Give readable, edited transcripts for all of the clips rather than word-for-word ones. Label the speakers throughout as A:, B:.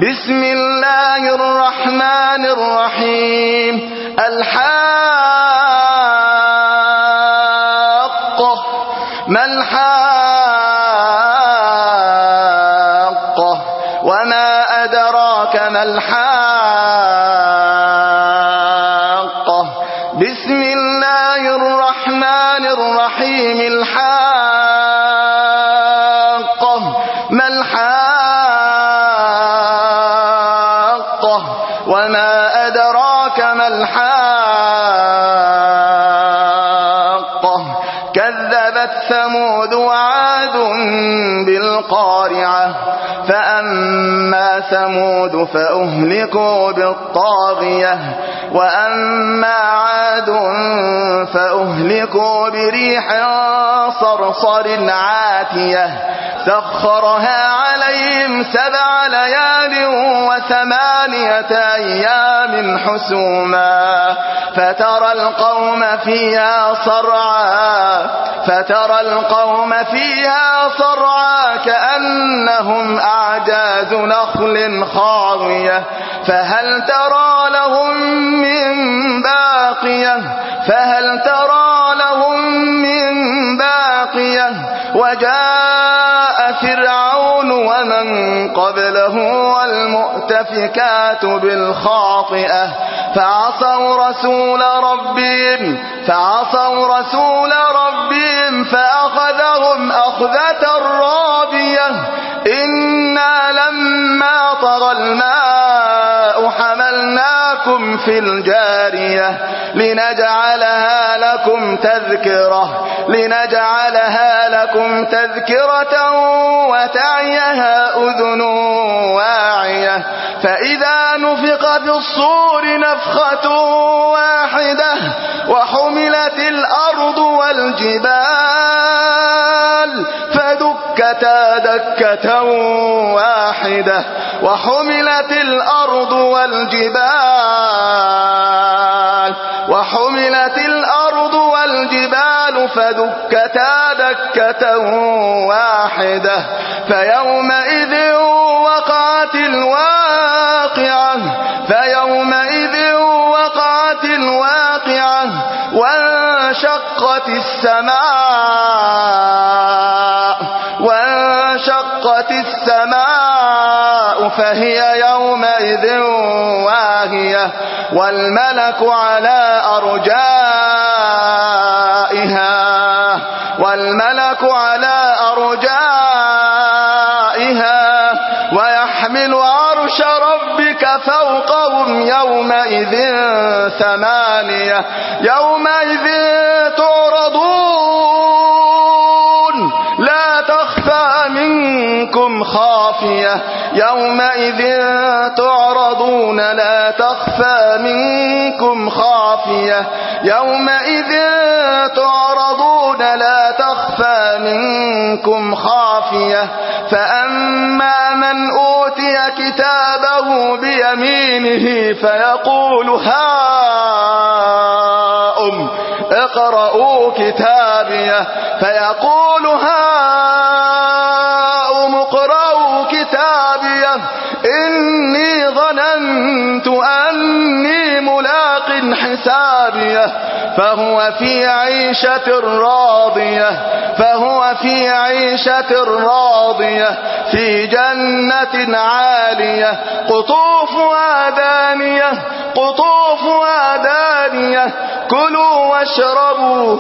A: بسم الله الرحمن الرحيم الحاقة ما الحاقة وما أدراك ما الحاقة بسم الله الرحمن الرحيم الحاقة ما الحاقة وما أدراك ما الحاقة كذبت ثمود وعاد بالقارعة فأما ثمود فأهلكوا بالطاغية وأما عاد فأهلكوا بريح صرصر عاتية سخرها عليهم 7 ليال و8 أيام حسوما فترى القوم فيها صرعا كأنهم أعجاز نخل خاوية فهل ترى لهم من باقية وجاء فرعون ومن قبله والمؤتفكات بالخاطئة فعصوا رسول ربهم فأخذهم أخذة رابية إنا لما طغى الماء حملناكم في الجارية لنجعلها لكم تذكرة وتعيها أذن واعية فإذا نفخ في الصور نفخة واحدة وحملت الأرض والجبال فدكتا دكة واحدة وحملت الأرض والجبال فدكتا دكة واحدة فيومئذ وقعت الواقعة وانشقت السماء فهي يومئذ واهية والملك على أرجائها ويحمل عرش ربك فوقهم يومئذ 8 يومئذ تعرضون لا تخفى منكم خافية فأما من أوتي كتابه بيمينه فيقول هاؤم اقرءوا كتابيه إني ظننت أني ملاق حسابيه فهو في عيشة راضية في جنة عالية قطوفها دانية كلوا واشربوا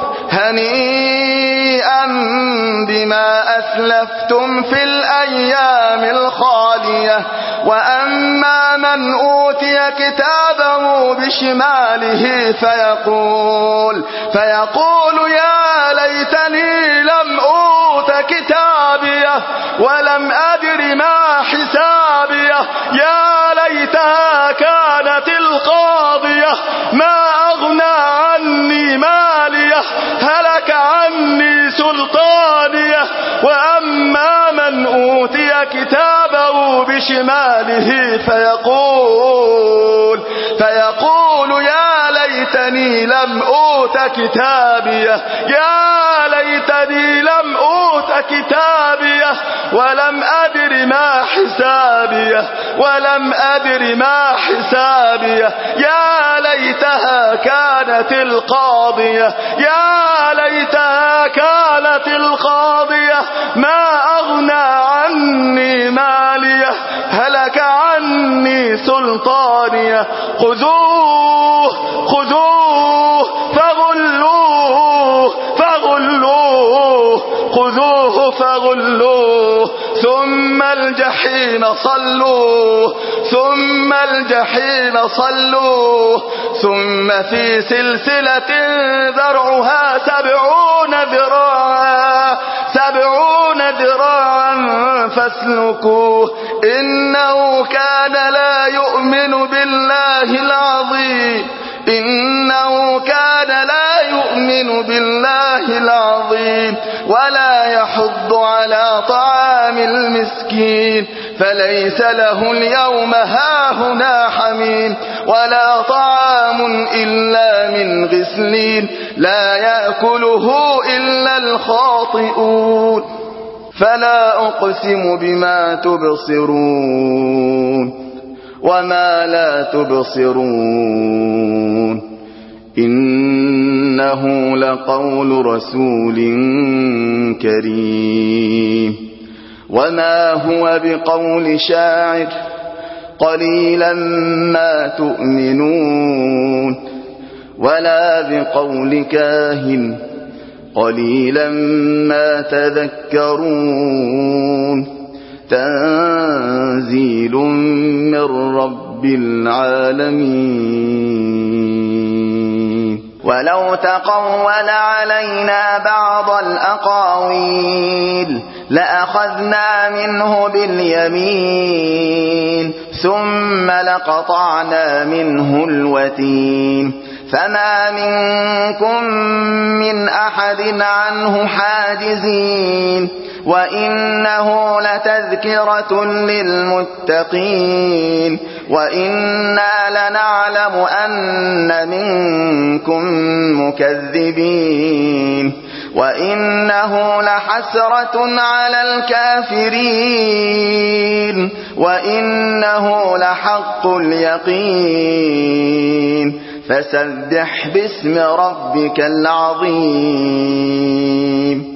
A: هنيئا بما أسلفتم في الأيام الخالية وأما من أوتي كتابه بشماله فيقول يا ليتني لم أوت كتابيه ولم أدر ما حسابيه يا ليتها كانت القاضية ما أغنى عني ماليه هلك عني سلطانيه وأما من أوتي كتابه بشماله فيقول يا ليتني ليتني لم أوت كتابيه يا ليتني لم أوت كتابيه ولم أدر ما حسابيه ولم أدر ما حسابيه يا ليتها كانت القاضية يا ليتها كانت القاضية ما أغنى عني ماليه هلك عني سلطانيه خذوه خذوه فغلوه فغلوه خذوه فغلوه ثم الجحيم صلوه ثم الجحيم صلوه ثم في سلسلة ذرعها 70 ذراعا فاسلكوه إنه كان لا يؤمن بالله العظيم إنه كان لا يؤمن بالله العظيم ولا يحض على طعام المسكين فليس له اليوم هاهنا حميم ولا طعام إلا من غسلين لا يأكله إلا الخاطئون فلا أقسم بما تبصرون وما لا تبصرون إنه لقول رسول كريم وما هو بقول شاعر قليلا ما تؤمنون ولا بقول كاهن قليلا ما تذكرون تنزيل من رب العالمين ولو تقول علينا بعض الأقاويل لأخذنا منه باليمين ثم لقطعنا منه الوتين فما منكم من أحد عنه حاجزين وإنه لتذكرة للمتقين وإنا لنعلم أن منكم مكذبين وإنه لحسرة على الكافرين وإنه لحق اليقين فسبح باسم ربك العظيم